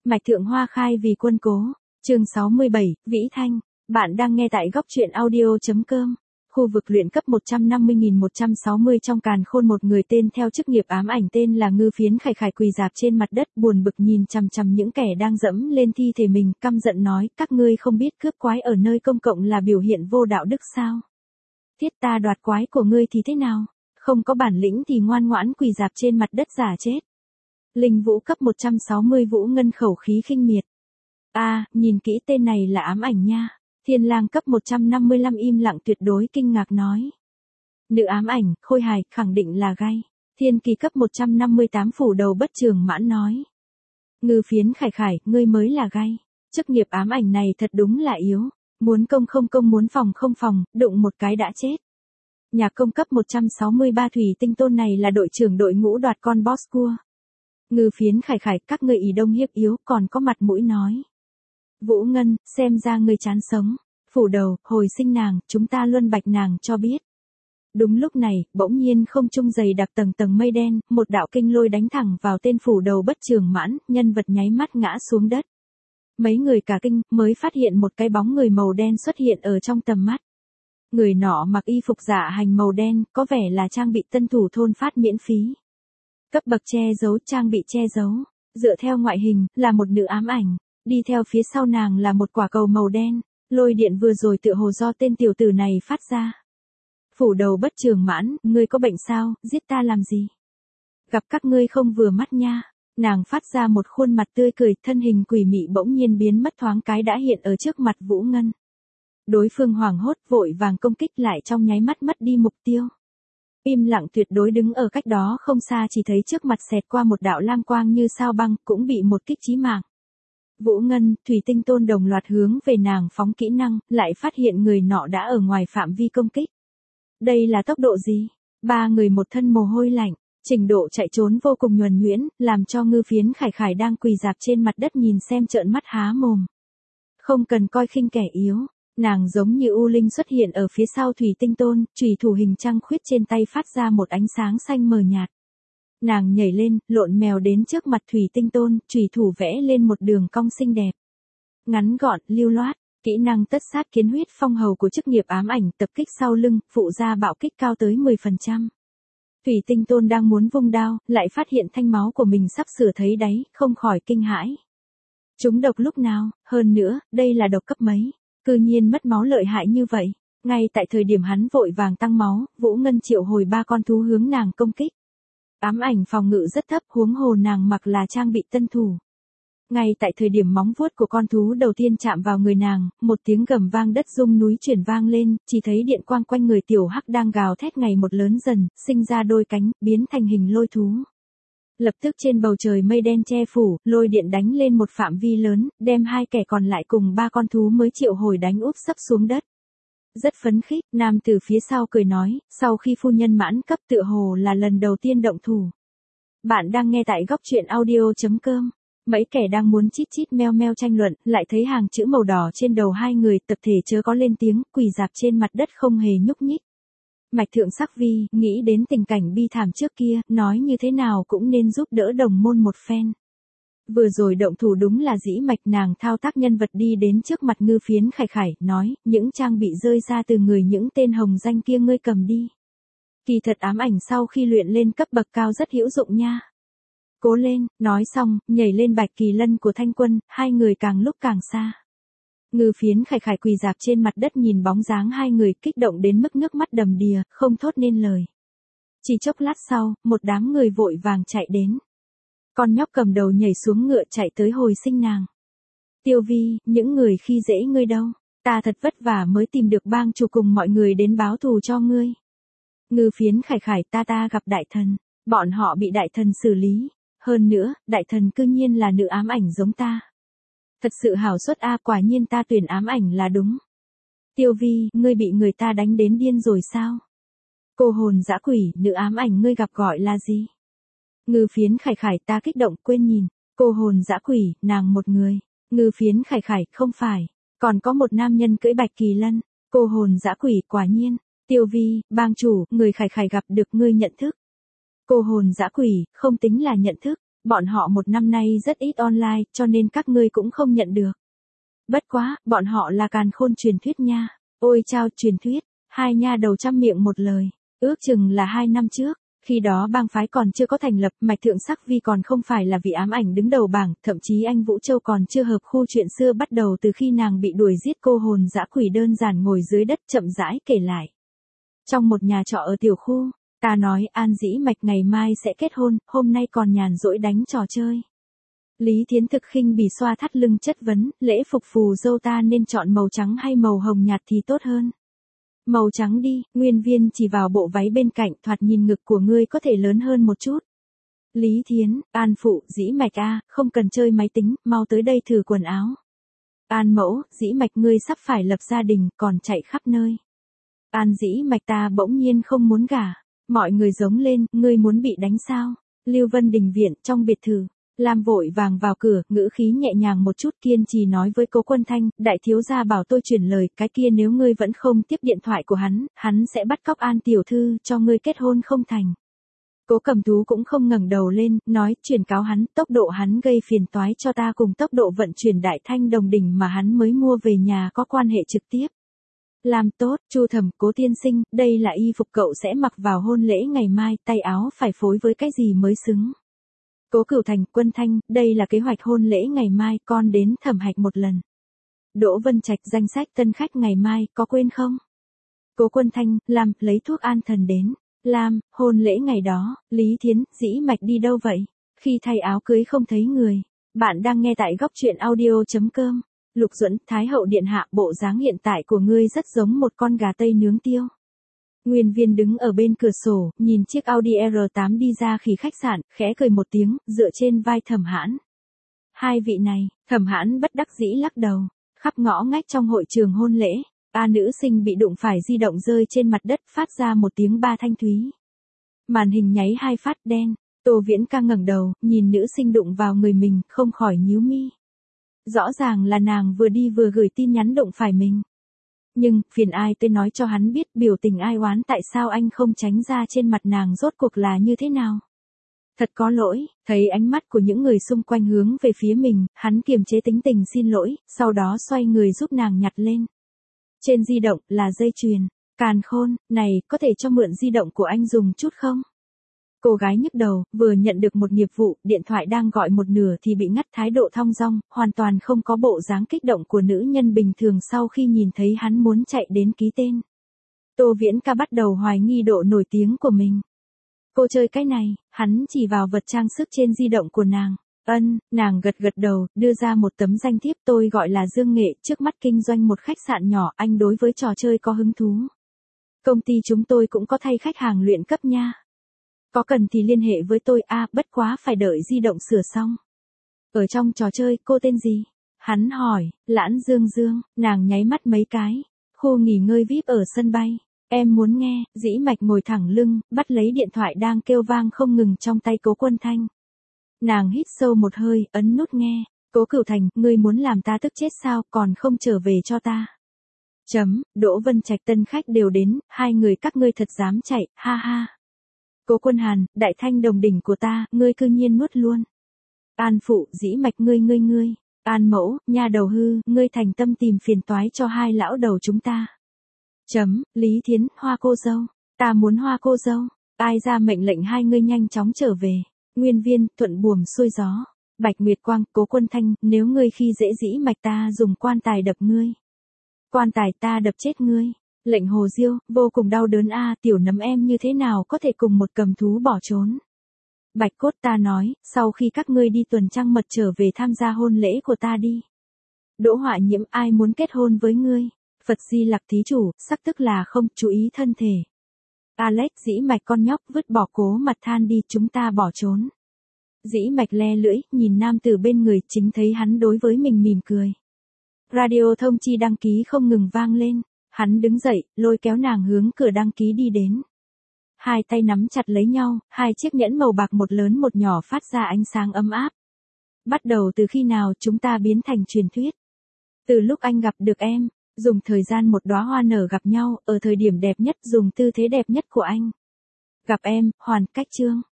Mạch Thượng Hoa khai vì quân cố. Chương 67, Vĩ Thanh. Bạn đang nghe tại góc truyện audio.com. Khu vực luyện cấp 150.160 trong càn khôn, một người tên theo chức nghiệp ám ảnh tên là Ngư Phiến khải khải quỳ rạp trên mặt đất, buồn bực nhìn chằm chằm những kẻ đang dẫm lên thi thể mình, căm giận nói: các ngươi không biết cướp quái ở nơi công cộng là biểu hiện vô đạo đức sao? Thiết ta đoạt quái của ngươi thì thế nào? Không có bản lĩnh thì ngoan ngoãn quỳ rạp trên mặt đất giả chết. Linh vũ cấp 160 Vũ Ngân khẩu khí khinh miệt. Nhìn kỹ tên này là ám ảnh nha. Thiên lang cấp 155 im lặng tuyệt đối kinh ngạc nói. Nữ ám ảnh, khôi hài, khẳng định là gai. Thiên kỳ cấp 158 phủ đầu bất trường mãn nói. Ngư Phiến khải khải, ngươi mới là gai. Chức nghiệp ám ảnh này thật đúng là yếu. Muốn công không công, muốn phòng không phòng, đụng một cái đã chết. Nhà công cấp 163 Thủy Tinh Tôn này là đội trưởng đội ngũ đoạt con boss cua. Ngư Phiến khải khải, các ngươi ỷ đông hiếp yếu còn có mặt mũi nói. Vũ Ngân, xem ra ngươi chán sống. Phủ đầu, hồi sinh nàng, chúng ta luân bạch nàng cho biết. Đúng lúc này, bỗng nhiên không trung dày đặc tầng tầng mây đen, một đạo kinh lôi đánh thẳng vào tên phủ đầu bất trường mãn, nhân vật nháy mắt ngã xuống đất. Mấy người cả kinh, mới phát hiện một cái bóng người màu đen xuất hiện ở trong tầm mắt. Người nọ mặc y phục dạ hành màu đen, có vẻ là trang bị tân thủ thôn phát miễn phí. Cấp bậc che giấu, trang bị che giấu. Dựa theo ngoại hình, là một nữ ám ảnh. Đi theo phía sau nàng là một quả cầu màu đen. Lôi điện vừa rồi tựa hồ do tên tiểu tử này phát ra. Phủ đầu bất trường mãn, ngươi có bệnh sao, giết ta làm gì? Gặp các ngươi không vừa mắt nha. Nàng phát ra một khuôn mặt tươi cười, thân hình quỷ mị bỗng nhiên biến mất thoáng cái đã hiện ở trước mặt Vũ Ngân. Đối phương hoảng hốt vội vàng công kích lại, trong nháy mắt mất đi mục tiêu. Im lặng tuyệt đối đứng ở cách đó không xa, chỉ thấy trước mặt xẹt qua một đạo lam quang như sao băng, cũng bị một kích chí mạng. Vũ Ngân, Thủy Tinh Tôn đồng loạt hướng về nàng phóng kỹ năng, lại phát hiện người nọ đã ở ngoài phạm vi công kích. Đây là tốc độ gì? Ba người một thân mồ hôi lạnh, trình độ chạy trốn vô cùng nhuần nhuyễn, làm cho Ngư Phiến khải khải đang quỳ rạp trên mặt đất nhìn xem trợn mắt há mồm. Không cần coi khinh kẻ yếu. Nàng giống như u linh xuất hiện ở phía sau Thủy Tinh Tôn, chùy thủ hình trăng khuyết trên tay phát ra một ánh sáng xanh mờ nhạt. Nàng nhảy lên, lộn mèo đến trước mặt Thủy Tinh Tôn, chùy thủ vẽ lên một đường cong xinh đẹp. Ngắn gọn, lưu loát, kỹ năng tất sát kiến huyết phong hầu của chức nghiệp ám ảnh, tập kích sau lưng, phụ ra bạo kích cao tới 10%. Thủy Tinh Tôn đang muốn vung đao, lại phát hiện thanh máu của mình sắp sửa thấy đáy, không khỏi kinh hãi. Chúng độc lúc nào, hơn nữa, đây là độc cấp mấy? Cư nhiên mất máu lợi hại như vậy. Ngay tại thời điểm hắn vội vàng tăng máu, Vũ Ngân triệu hồi ba con thú hướng nàng công kích. Ám ảnh phòng ngự rất thấp, huống hồ nàng mặc là trang bị tân thủ. Ngay tại thời điểm móng vuốt của con thú đầu tiên chạm vào người nàng, một tiếng gầm vang đất rung núi chuyển vang lên, chỉ thấy điện quang quanh người tiểu hắc đang gào thét ngày một lớn dần, sinh ra đôi cánh, biến thành hình lôi thú. Lập tức trên bầu trời mây đen che phủ, lôi điện đánh lên một phạm vi lớn, đem hai kẻ còn lại cùng ba con thú mới triệu hồi đánh úp sấp xuống đất. Rất phấn khích, nam từ phía sau cười nói, sau khi phu nhân mãn cấp tựa hồ là lần đầu tiên động thủ. Bạn đang nghe tại góc truyện audio.com. Mấy kẻ đang muốn chít chít meo meo tranh luận, lại thấy hàng chữ màu đỏ trên đầu hai người, tập thể chớ có lên tiếng, quỳ rạp trên mặt đất không hề nhúc nhích. Mạch Thượng Sắc Vi, nghĩ đến tình cảnh bi thảm trước kia, nói như thế nào cũng nên giúp đỡ đồng môn một phen. Vừa rồi động thủ đúng là dĩ mạch, nàng thao tác nhân vật đi đến trước mặt Ngư Phiến khải khải, nói, những trang bị rơi ra từ người những tên hồng danh kia ngươi cầm đi. Kỳ thật ám ảnh sau khi luyện lên cấp bậc cao rất hữu dụng nha. Cố lên, nói xong, nhảy lên bạch kỳ lân của Thanh Quân, hai người càng lúc càng xa. Ngư Phiến khải khải quỳ rạp trên mặt đất nhìn bóng dáng hai người, kích động đến mức nước mắt đầm đìa, không thốt nên lời. Chỉ chốc lát sau, một đám người vội vàng chạy đến. Con nhóc cầm đầu nhảy xuống ngựa chạy tới hồi sinh nàng. Tiêu Vi, những người khi dễ ngươi đâu, ta thật vất vả mới tìm được bang chủ cùng mọi người đến báo thù cho ngươi. Ngư Phiến khải khải, ta gặp đại thần, bọn họ bị đại thần xử lý, hơn nữa, đại thần cư nhiên là nữ ám ảnh giống ta. Thật sự hảo suất quả nhiên ta tuyển ám ảnh là đúng. Tiêu Vi, ngươi bị người ta đánh đến điên rồi sao? Cô hồn dã quỷ, nữ ám ảnh ngươi gặp gọi là gì? Ngư Phiến khải khải, ta kích động quên nhìn. Cô hồn dã quỷ, nàng một người. Ngư Phiến khải khải, không phải. Còn có một nam nhân cưỡi bạch kỳ lân. Cô hồn dã quỷ, quả nhiên. Tiêu Vi, bang chủ, người khải khải gặp được ngươi nhận thức. Cô hồn dã quỷ, không tính là nhận thức. bọn họ một năm nay rất ít online, cho nên các ngươi cũng không nhận được. Bất quá, bọn họ là càn khôn truyền thuyết nha. Ôi chao, truyền thuyết. Hai nha đầu trăm miệng một lời. Ước chừng là 2 năm trước. Khi đó bang phái còn chưa có thành lập, Mạch Thượng Sắc Vi còn không phải là vị ám ảnh đứng đầu bảng, thậm chí anh Vũ Châu còn chưa hợp khu chuyện xưa bắt đầu từ khi nàng bị đuổi giết cô hồn dã quỷ đơn giản ngồi dưới đất chậm rãi kể lại. Trong một nhà trọ ở tiểu khu, ta nói An Dĩ Mạch ngày mai sẽ kết hôn, hôm nay còn nhàn rỗi đánh trò chơi. Lý Thiến thực khinh bỉ xoa thắt lưng chất vấn, lễ phục phù dâu ta nên chọn màu trắng hay màu hồng nhạt thì tốt hơn. Màu trắng đi, Nguyên Viên chỉ vào bộ váy bên cạnh, thoạt nhìn ngực của ngươi có thể lớn hơn một chút. Lý Thiến, An Phụ, Dĩ Mạch a, không cần chơi máy tính, mau tới đây thử quần áo. An Mẫu, Dĩ Mạch ngươi sắp phải lập gia đình, còn chạy khắp nơi. An Dĩ Mạch ta bỗng nhiên không muốn gả. Mọi người giống lên, ngươi muốn bị đánh sao? Lưu Vân Đình viện, trong biệt thự. Lam vội vàng vào cửa, ngữ khí nhẹ nhàng một chút, kiên trì nói với Cố Quân Thanh, đại thiếu gia bảo tôi chuyển lời, cái kia nếu ngươi vẫn không tiếp điện thoại của hắn sẽ bắt cóc An tiểu thư cho ngươi kết hôn không thành. Cố Cẩm Tú cũng không ngẩng đầu lên, nói, chuyển cáo hắn, tốc độ hắn gây phiền toái cho ta cùng tốc độ vận chuyển Đại Thanh Đồng Đỉnh mà hắn mới mua về nhà có quan hệ trực tiếp. Làm tốt, Chu Thẩm, Cố tiên sinh, đây là y phục cậu sẽ mặc vào hôn lễ ngày mai, tay áo phải phối với cái gì mới xứng. Cố Cửu Thành, Quân Thanh, đây là kế hoạch hôn lễ ngày mai, con đến thẩm hạch một lần. Đỗ Vân Trạch, danh sách tân khách ngày mai, có quên không? Cố Quân Thanh, Lam, lấy thuốc an thần đến. Lam, hôn lễ ngày đó, Lý Thiến, Dĩ Mạch đi đâu vậy? Khi thay áo cưới không thấy người. Bạn đang nghe tại góc truyện audio.com. Lục Duẫn, Thái hậu điện hạ, bộ dáng hiện tại của ngươi rất giống một con gà tây nướng tiêu. Nguyên Viên đứng ở bên cửa sổ, nhìn chiếc Audi R8 đi ra khi khách sạn, khẽ cười một tiếng, dựa trên vai Thẩm Hãn. Hai vị này, Thẩm Hãn bất đắc dĩ lắc đầu. Khắp ngõ ngách trong hội trường hôn lễ, A nữ sinh bị đụng phải di động rơi trên mặt đất, phát ra một tiếng ba thanh thúy. Màn hình nháy 2 phát đen, Tô Viễn Ca ngẩng đầu, nhìn nữ sinh đụng vào người mình, không khỏi nhíu mi. Rõ ràng là nàng vừa đi vừa gửi tin nhắn đụng phải mình. Nhưng, phiền ai tới nói cho hắn biết biểu tình ai oán tại sao anh không tránh ra trên mặt nàng rốt cuộc là như thế nào. Thật có lỗi, thấy ánh mắt của những người xung quanh hướng về phía mình, hắn kiềm chế tính tình xin lỗi, sau đó xoay người giúp nàng nhặt lên. Trên di động là dây chuyền. Càn khôn, này, có thể cho mượn di động của anh dùng chút không? Cô gái nhức đầu, vừa nhận được một nghiệp vụ, điện thoại đang gọi một nửa thì bị ngắt, thái độ thong dong, hoàn toàn không có bộ dáng kích động của nữ nhân bình thường sau khi nhìn thấy hắn muốn chạy đến ký tên. Tô Viễn Ca bắt đầu hoài nghi độ nổi tiếng của mình. Cô chơi cái này, hắn chỉ vào vật trang sức trên di động của nàng. Nàng gật gật đầu, đưa ra một tấm danh thiếp, tôi gọi là Dương Nghệ, trước mắt kinh doanh một khách sạn nhỏ, anh đối với trò chơi có hứng thú. Công ty chúng tôi cũng có thay khách hàng luyện cấp nha. Có cần thì liên hệ với tôi, bất quá phải đợi di động sửa xong. Ở trong trò chơi, cô tên gì? Hắn hỏi, Lãn Dương Dương, nàng nháy mắt mấy cái. Khu nghỉ ngơi VIP ở sân bay. Em muốn nghe, Dĩ Mạch ngồi thẳng lưng, bắt lấy điện thoại đang kêu vang không ngừng trong tay Cố Quân Thanh. Nàng hít sâu một hơi, ấn nút nghe. Cố Cửu Thành, ngươi muốn làm ta tức chết sao, còn không trở về cho ta. Đỗ Vân Trạch, tân khách đều đến, hai người các ngươi thật dám chạy, ha ha. Cố Quân Hàn, Đại Thanh Đồng Đỉnh của ta, ngươi cư nhiên nuốt luôn. An Phụ, Dĩ Mạch ngươi. An Mẫu, nha đầu hư, ngươi thành tâm tìm phiền toái cho hai lão đầu chúng ta. Lý Thiến, Hoa cô dâu. Ta muốn Hoa cô dâu. Ai ra mệnh lệnh hai ngươi nhanh chóng trở về. Nguyên Viên, thuận buồm xuôi gió. Bạch Nguyệt Quang, Cố Quân Thanh, nếu ngươi khi dễ Dĩ Mạch ta dùng quan tài đập ngươi. Quan tài ta đập chết ngươi. Lệnh Hồ Diêu, vô cùng đau đớn tiểu nấm em như thế nào có thể cùng một cầm thú bỏ trốn. Bạch Cốt, ta nói, sau khi các ngươi đi tuần trăng mật trở về tham gia hôn lễ của ta đi. Đỗ Họa Nhiễm, ai muốn kết hôn với ngươi? Phật Di Lặc thí chủ, sắc tức là không, chú ý thân thể. Alex, Dĩ Mạch con nhóc, vứt bỏ Cố Mặt than đi, chúng ta bỏ trốn. Dĩ Mạch le lưỡi, nhìn nam tử bên người, chính thấy hắn đối với mình mỉm cười. Radio thông chi đăng ký không ngừng vang lên. Hắn đứng dậy, lôi kéo nàng hướng cửa đăng ký đi đến. Hai tay nắm chặt lấy nhau, hai chiếc nhẫn màu bạc một lớn một nhỏ phát ra ánh sáng ấm áp. Bắt đầu từ khi nào chúng ta biến thành truyền thuyết? Từ lúc anh gặp được em, dùng thời gian một đóa hoa nở gặp nhau, ở thời điểm đẹp nhất, dùng tư thế đẹp nhất của anh. Gặp em, hoàn cách chương.